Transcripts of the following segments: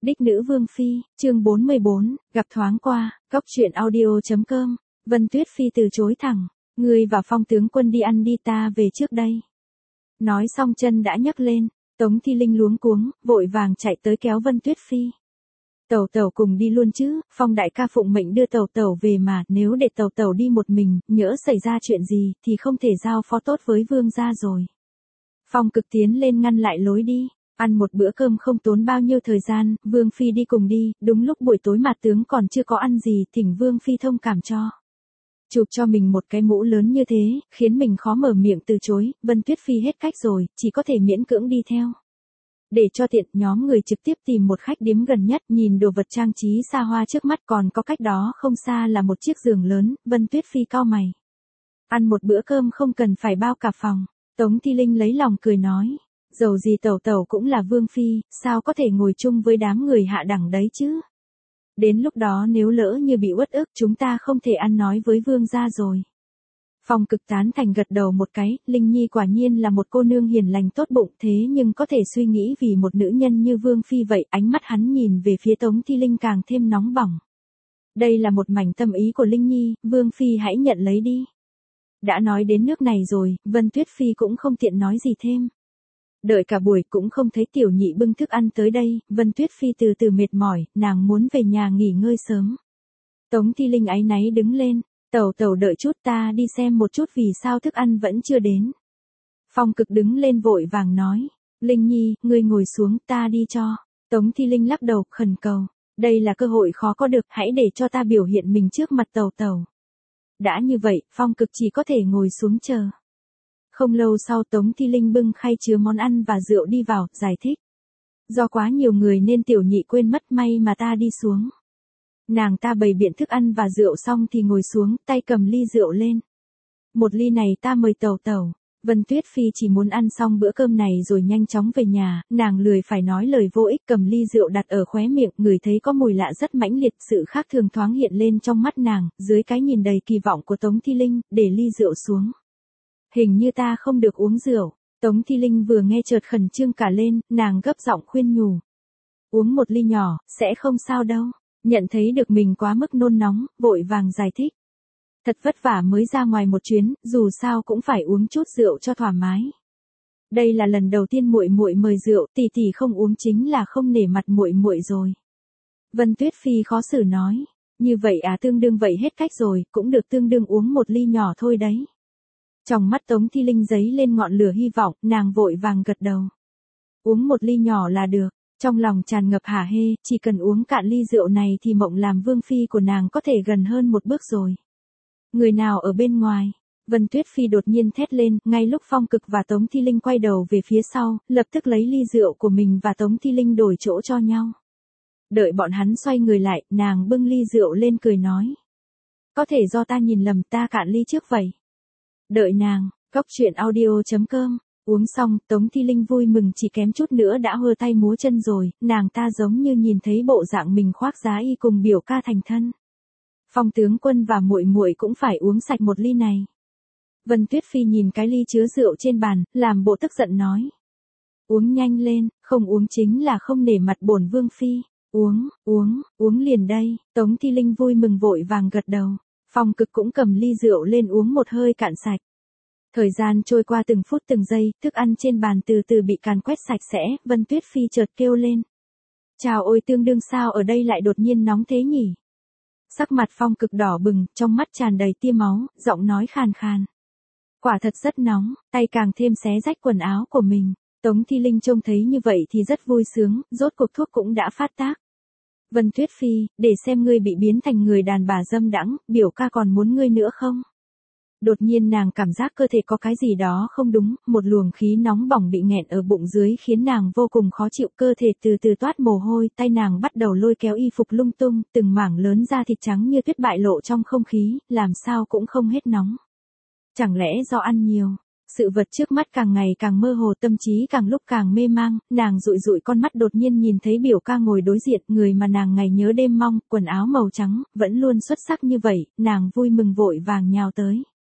Đích nữ Vương Phi, chương 44, gặp thoáng qua, Cóc truyện audio.com, Vân Tuyết Phi từ chối thẳng, ngươi và Phong tướng quân đi ăn đi, ta về trước đây. Nói xong chân đã nhấc lên, Tống Thi Linh luống cuống, vội vàng chạy tới kéo Vân Tuyết Phi. Tẩu tẩu cùng đi luôn chứ, Phong đại ca phụng mệnh đưa tẩu tẩu về mà, nếu để tẩu tẩu đi một mình, nhỡ xảy ra chuyện gì, thì không thể giao phó tốt với vương gia rồi. Phong Cực tiến lên ngăn lại lối đi. Ăn một bữa cơm không tốn bao nhiêu thời gian, Vương Phi đi cùng đi, đúng lúc buổi tối mà tướng còn chưa có ăn gì, thỉnh Vương Phi thông cảm cho. Chụp cho mình một cái mũ lớn như thế, khiến mình khó mở miệng từ chối, Vân Tuyết Phi hết cách rồi, chỉ có thể miễn cưỡng đi theo. Để cho tiện, nhóm người trực tiếp tìm một khách điếm gần nhất, nhìn đồ vật trang trí xa hoa trước mắt, còn có cách đó không xa là một chiếc giường lớn, Vân Tuyết Phi cau mày. Ăn một bữa cơm không cần phải bao cả phòng, Tống Thi Linh lấy lòng cười nói. Dầu gì tẩu tẩu cũng là Vương Phi, sao có thể ngồi chung với đám người hạ đẳng đấy chứ? Đến lúc đó nếu lỡ như bị uất ức chúng ta không thể ăn nói với Vương gia rồi. Phong Cực tán thành gật đầu một cái, Linh Nhi quả nhiên là một cô nương hiền lành tốt bụng, thế nhưng có thể suy nghĩ vì một nữ nhân như Vương Phi vậy, ánh mắt hắn nhìn về phía Tống Thi Linh càng thêm nóng bỏng. Đây là một mảnh tâm ý của Linh Nhi, Vương Phi hãy nhận lấy đi. Đã nói đến nước này rồi, Vân Tuyết Phi cũng không tiện nói gì thêm. Đợi cả buổi cũng không thấy tiểu nhị bưng thức ăn tới đây, Vân Tuyết Phi từ từ mệt mỏi, nàng muốn về nhà nghỉ ngơi sớm. Tống Thi Linh áy náy đứng lên, tẩu tẩu đợi chút, ta đi xem một chút vì sao thức ăn vẫn chưa đến. Phong Cực đứng lên vội vàng nói, Linh Nhi, ngươi ngồi xuống, ta đi cho. Tống Thi Linh lắc đầu, khẩn cầu, đây là cơ hội khó có được, hãy để cho ta biểu hiện mình trước mặt tẩu tẩu. Đã như vậy, Phong Cực chỉ có thể ngồi xuống chờ. Không lâu sau Tống Thi Linh bưng khay chứa món ăn và rượu đi vào, giải thích. Do quá nhiều người nên tiểu nhị quên mất, may mà ta đi xuống. Nàng ta bày biện thức ăn và rượu xong thì ngồi xuống, tay cầm ly rượu lên. Một ly này ta mời tẩu tẩu. Vân Tuyết Phi chỉ muốn ăn xong bữa cơm này rồi nhanh chóng về nhà, nàng lười phải nói lời vô ích, cầm ly rượu đặt ở khóe miệng, ngửi thấy có mùi lạ rất mãnh liệt, sự khác thường thoáng hiện lên trong mắt nàng, dưới cái nhìn đầy kỳ vọng của Tống Thi Linh, để ly rượu xuống. Hình như ta không được uống rượu, Tống Thi Linh vừa nghe chợt khẩn trương cả lên, nàng gấp giọng khuyên nhủ. Uống một ly nhỏ, sẽ không sao đâu, nhận thấy được mình quá mức nôn nóng, vội vàng giải thích. Thật vất vả mới ra ngoài một chuyến, dù sao cũng phải uống chút rượu cho thoải mái. Đây là lần đầu tiên muội muội mời rượu, tỷ tỷ không uống chính là không nể mặt muội muội rồi. Vân Tuyết Phi khó xử nói, như vậy à, tương đương vậy hết cách rồi, cũng được, tương đương uống một ly nhỏ thôi đấy. Trong mắt Tống Thi Linh giấy lên ngọn lửa hy vọng, nàng vội vàng gật đầu. Uống một ly nhỏ là được, trong lòng tràn ngập hả hê, chỉ cần uống cạn ly rượu này thì mộng làm Vương Phi của nàng có thể gần hơn một bước rồi. Người nào ở bên ngoài? Vân Tuyết Phi đột nhiên thét lên, ngay lúc Phong Cực và Tống Thi Linh quay đầu về phía sau, lập tức lấy ly rượu của mình và Tống Thi Linh đổi chỗ cho nhau. Đợi bọn hắn xoay người lại, nàng bưng ly rượu lên cười nói. Có thể do ta nhìn lầm, ta cạn ly trước vậy. Đợi nàng, Cóc truyện audio.com, uống xong, Tống Thi Linh vui mừng chỉ kém chút nữa đã hơ tay múa chân rồi, nàng ta giống như nhìn thấy bộ dạng mình khoác giá y cùng biểu ca thành thân. Phong tướng quân và muội muội cũng phải uống sạch một ly này. Vân Tuyết Phi nhìn cái ly chứa rượu trên bàn, làm bộ tức giận nói. Uống nhanh lên, không uống chính là không nể mặt bổn Vương Phi. Uống liền đây, Tống Thi Linh vui mừng vội vàng gật đầu. Phong Cực cũng cầm ly rượu lên uống một hơi cạn sạch. Thời gian trôi qua từng phút từng giây, thức ăn trên bàn từ từ bị càn quét sạch sẽ, Vân Tuyết Phi chợt kêu lên. Chào ôi, tương đương sao ở đây lại đột nhiên nóng thế nhỉ? Sắc mặt Phong Cực đỏ bừng, trong mắt tràn đầy tia máu, giọng nói khàn khàn. Quả thật rất nóng, tay càng thêm xé rách quần áo của mình. Tống Thi Linh trông thấy như vậy thì rất vui sướng, rốt cuộc thuốc cũng đã phát tác. Vân Tuyết Phi, để xem ngươi bị biến thành người đàn bà dâm đãng, biểu ca còn muốn ngươi nữa không? Đột nhiên nàng cảm giác cơ thể có cái gì đó không đúng, một luồng khí nóng bỏng bị nghẹn ở bụng dưới khiến nàng vô cùng khó chịu, cơ thể từ từ toát mồ hôi, tay nàng bắt đầu lôi kéo y phục lung tung, từng mảng lớn da thịt trắng như tuyết bại lộ trong không khí, làm sao cũng không hết nóng. Chẳng lẽ do ăn nhiều? Sự vật trước mắt càng ngày càng mơ hồ, tâm trí càng lúc càng mê mang, nàng dụi dụi con mắt đột nhiên nhìn thấy biểu ca ngồi đối diện, người mà nàng ngày nhớ đêm mong, quần áo màu trắng, vẫn luôn xuất sắc như vậy, nàng vui mừng vội vàng nhào tới.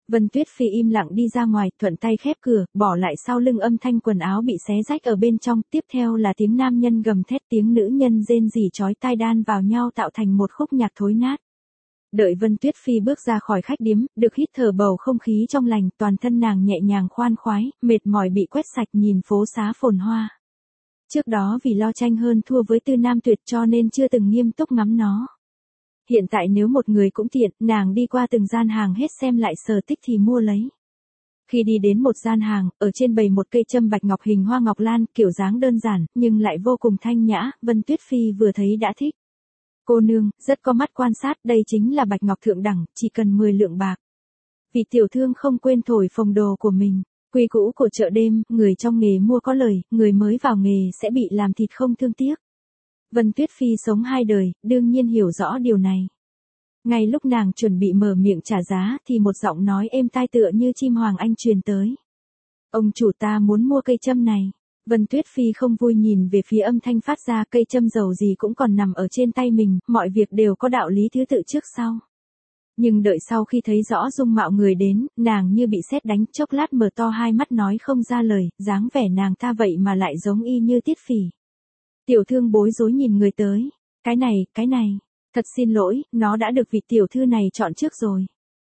Vân Tuyết Phi im lặng đi ra ngoài, thuận tay khép cửa, bỏ lại sau lưng âm thanh quần áo bị xé rách ở bên trong, tiếp theo là tiếng nam nhân gầm thét, tiếng nữ nhân rên rỉ chói tai đan vào nhau tạo thành một khúc nhạc thối nát. Đợi Vân Tuyết Phi bước ra khỏi khách điếm, được hít thở bầu không khí trong lành, toàn thân nàng nhẹ nhàng khoan khoái, mệt mỏi bị quét sạch nhìn phố xá phồn hoa. Trước đó vì lo tranh hơn thua với Tư Nam Tuyệt cho nên chưa từng nghiêm túc ngắm nó. Hiện tại nếu một người cũng tiện, nàng đi qua từng gian hàng hết xem lại sở thích thì mua lấy. Khi đi đến một gian hàng, ở trên bày một cây châm bạch ngọc hình hoa ngọc lan, kiểu dáng đơn giản, nhưng lại vô cùng thanh nhã, Vân Tuyết Phi vừa thấy đã thích. Cô nương, rất có mắt quan sát, đây chính là bạch ngọc thượng đẳng, chỉ cần 10 lượng bạc. Vị tiểu thương không quên thổi phồng đồ của mình. Quy cũ của chợ đêm, người trong nghề mua có lời, người mới vào nghề sẽ bị làm thịt không thương tiếc. Vân Tuyết Phi sống 2 đời, đương nhiên hiểu rõ điều này. Ngay lúc nàng chuẩn bị mở miệng trả giá thì một giọng nói êm tai tựa như chim hoàng anh truyền tới. Ông chủ, ta muốn mua cây châm này. Vân Tuyết Phi không vui nhìn về phía âm thanh phát ra, cây châm dầu gì cũng còn nằm ở trên tay mình, mọi việc đều có đạo lý thứ tự trước sau. Nhưng đợi sau khi thấy rõ dung mạo người đến, nàng như bị sét đánh, chốc lát mở to hai mắt nói không ra lời, dáng vẻ nàng ta vậy mà lại giống y như Tiết Phỉ. Tiểu thương bối rối nhìn người tới. Cái này, thật xin lỗi, nó đã được vị tiểu thư này chọn trước rồi.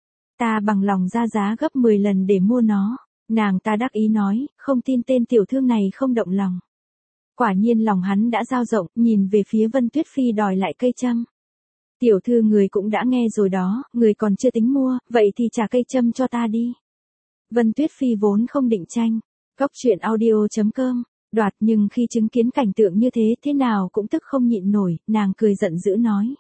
Ta bằng lòng ra giá gấp 10 lần để mua nó. Nàng ta đắc ý nói, không tin tên tiểu thương này không động lòng. Quả nhiên lòng hắn đã dao rộng, nhìn về phía Vân Tuyết Phi đòi lại cây châm. Tiểu thư, người cũng đã nghe rồi đó, người còn chưa tính mua, vậy thì trả cây châm cho ta đi. Vân Tuyết Phi vốn không định tranh. Cóc truyện audio.com đoạt, nhưng khi chứng kiến cảnh tượng như thế nào cũng tức không nhịn nổi, nàng cười giận dữ nói.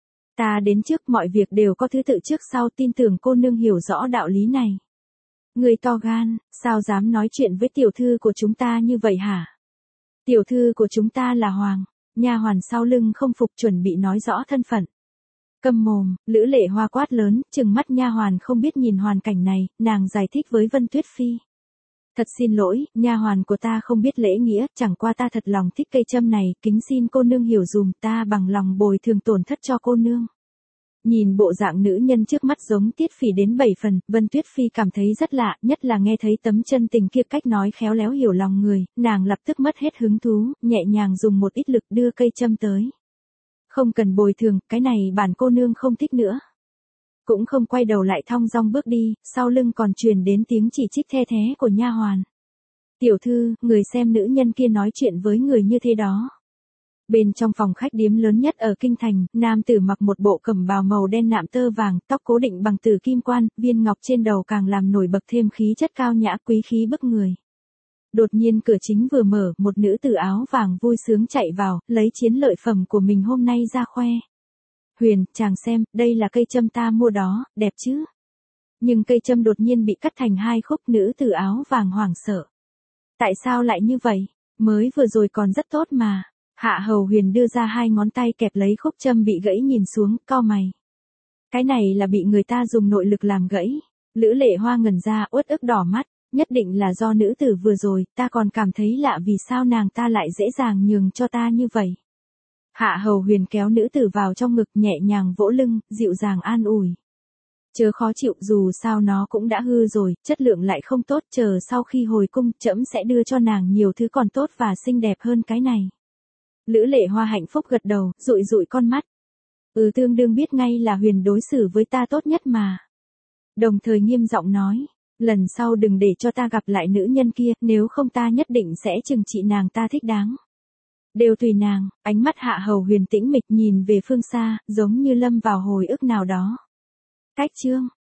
Ta đến trước, mọi việc đều có thứ tự trước sau, tin tưởng cô nương hiểu rõ đạo lý này. Người to gan, sao dám nói chuyện với tiểu thư của chúng ta như vậy hả? Tiểu thư của chúng ta là Hoàng. Nha hoàn sau lưng không phục chuẩn bị nói rõ thân phận. Câm mồm, Lữ Lệ Hoa quát lớn, trừng mắt nha hoàn không biết nhìn hoàn cảnh này, nàng giải thích với Vân Tuyết Phi. Thật xin lỗi, nha hoàn của ta không biết lễ nghĩa, chẳng qua ta thật lòng thích cây châm này, kính xin cô nương hiểu dùm, ta bằng lòng bồi thường tổn thất cho cô nương. Nhìn bộ dạng nữ nhân trước mắt giống Tiết Phỉ đến 7 phần, Vân Tuyết Phi cảm thấy rất lạ, nhất là nghe thấy tấm chân tình kia, cách nói khéo léo hiểu lòng người, nàng lập tức mất hết hứng thú, nhẹ nhàng dùng một ít lực đưa cây châm tới. Không cần bồi thường, cái này bản cô nương không thích nữa. Cũng không quay đầu lại thong dong bước đi, sau lưng còn truyền đến tiếng chỉ trích the thé của nha hoàn. Tiểu thư, người xem nữ nhân kia nói chuyện với người như thế đó. Bên trong phòng khách điếm lớn nhất ở Kinh Thành, nam tử mặc một bộ cẩm bào màu đen nạm tơ vàng, tóc cố định bằng tử kim quan, viên ngọc trên đầu càng làm nổi bật thêm khí chất cao nhã quý khí bức người. Đột nhiên cửa chính vừa mở, một nữ tử áo vàng vui sướng chạy vào, lấy chiến lợi phẩm của mình hôm nay ra khoe. Huyền, chàng xem, đây là cây châm ta mua đó, đẹp chứ? Nhưng cây châm đột nhiên bị cắt thành 2 khúc, nữ tử áo vàng hoảng sợ. Tại sao lại như vậy? Mới vừa rồi còn rất tốt mà. Hạ Hầu Huyền đưa ra 2 ngón tay kẹp lấy khúc châm bị gãy nhìn xuống, cau mày. Cái này là bị người ta dùng nội lực làm gãy. Lữ Lệ Hoa ngẩn ra, uất ức đỏ mắt, nhất định là do nữ tử vừa rồi, ta còn cảm thấy lạ vì sao nàng ta lại dễ dàng nhường cho ta như vậy. Hạ Hầu Huyền kéo nữ tử vào trong ngực, nhẹ nhàng vỗ lưng, dịu dàng an ủi. Chớ khó chịu, dù sao nó cũng đã hư rồi, chất lượng lại không tốt, chờ sau khi hồi cung, trẫm sẽ đưa cho nàng nhiều thứ còn tốt và xinh đẹp hơn cái này. Lữ Lệ Hoa hạnh phúc gật đầu, dụi dụi con mắt. Tương đương biết ngay là Huyền đối xử với ta tốt nhất mà. Đồng thời nghiêm giọng nói, lần sau đừng để cho ta gặp lại nữ nhân kia, nếu không ta nhất định sẽ trừng trị nàng ta thích đáng. Đều tùy nàng. Ánh mắt Hạ Hầu Huyền tĩnh mịch nhìn về phương xa, giống như lâm vào hồi ức nào đó. Cách chương